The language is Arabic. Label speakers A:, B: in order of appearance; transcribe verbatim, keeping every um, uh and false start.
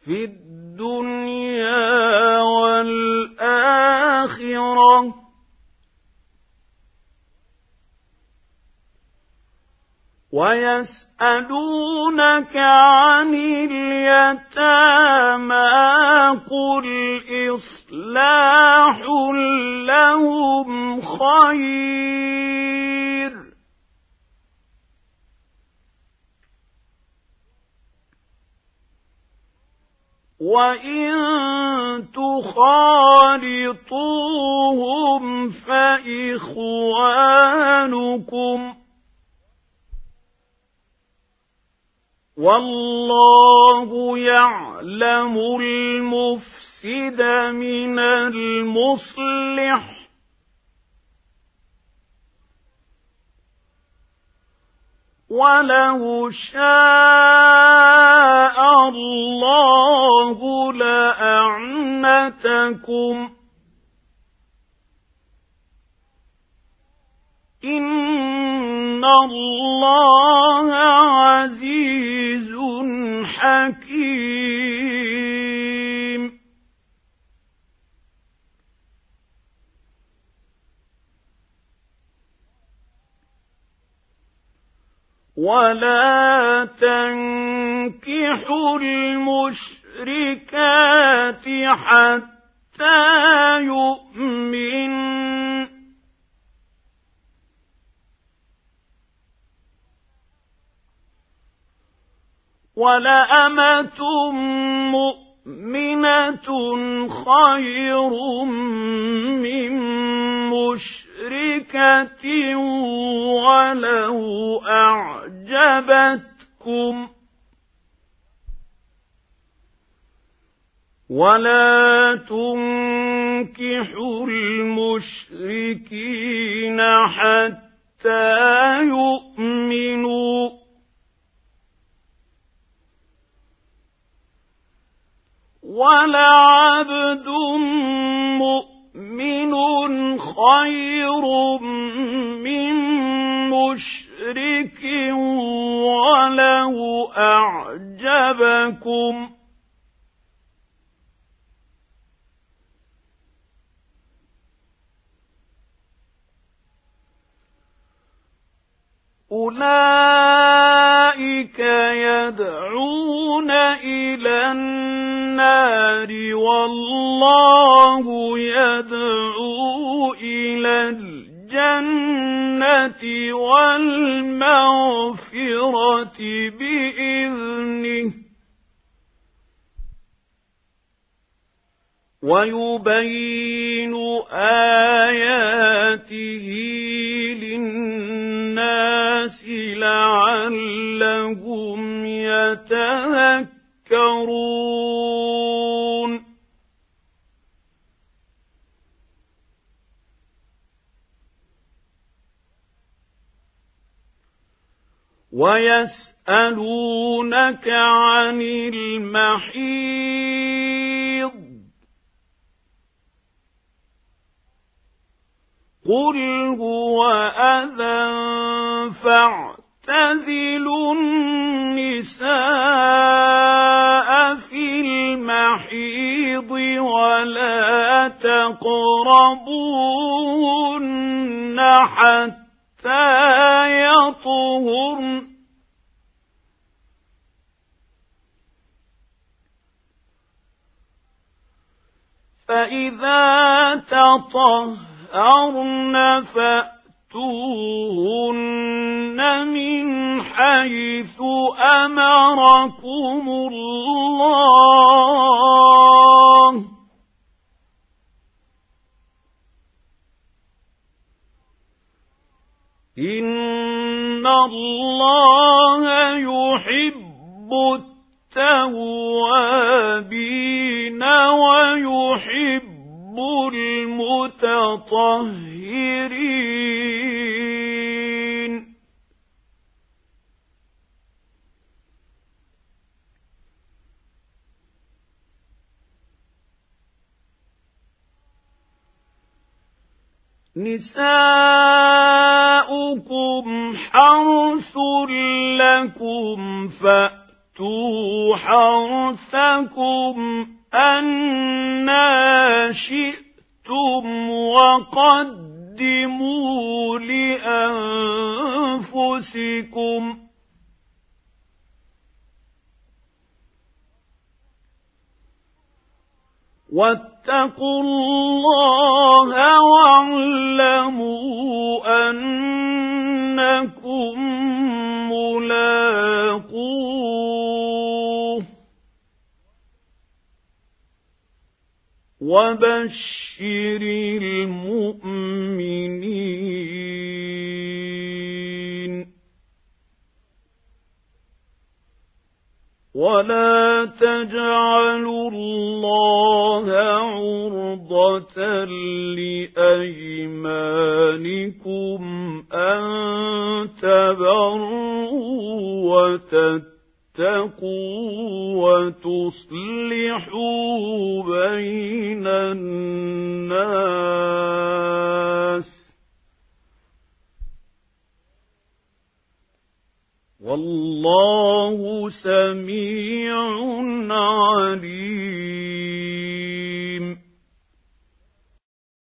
A: في الدنيا والآخرة ويسألونك عن اليتامى قل إصلاح لهم خير وإن تخالطوهم فإخوانكم والله يعلم المفسد من المصلح ولو شاء الله لأعنتكم إن الله عزيز حكيم ولا تنكحوا المشركات حتى يؤمنوا ولأمة مؤمنة خير من مشركة ولو أعجبتكم ولا تنكحوا المشركين حتى يؤمنوا ولعبد مؤمن خير من مشرك ولو أعجبكم أولئك يدعون إلى النار والله يدعو إلى الجنة والمغفرة بإذنه ويبين آياته للناس لعلهم يتذكرون ويسألونك عن المحيض قل هو أذى فاعتزلوا النساء في المحيض ولا تقربوهن حتى يطهرن فإذا تطهرن فأتوهن من حيث أمركم الله إن الله يحب التوابين ويحب المتطهرين نساؤكم حرث لكم فأتوا وَأْتُوا حَرْثَكُمْ أَنَّىٰ شِئْتُمْ وَقَدِّمُوا لِأَنفُسِكُمْ ۚ وَاتَّقُوا اللَّهَ وَاعْلَمُوا أَنَّكُم مُّلَاقُوهُ ۗ وَبَشِّرِ الْمُؤْمِنِينَ. وَلَا تَجْعَلُوا اللَّهَ عُرْضَةً لِّأَيْمَانِكُمْ أَن تَبَرُّوا وَتَتَّقُوا وَتُصْلِحُوا بَيْنَ النَّاسِ ۗ وَاللَّهُ سَمِيعٌ عَلِيمٌ.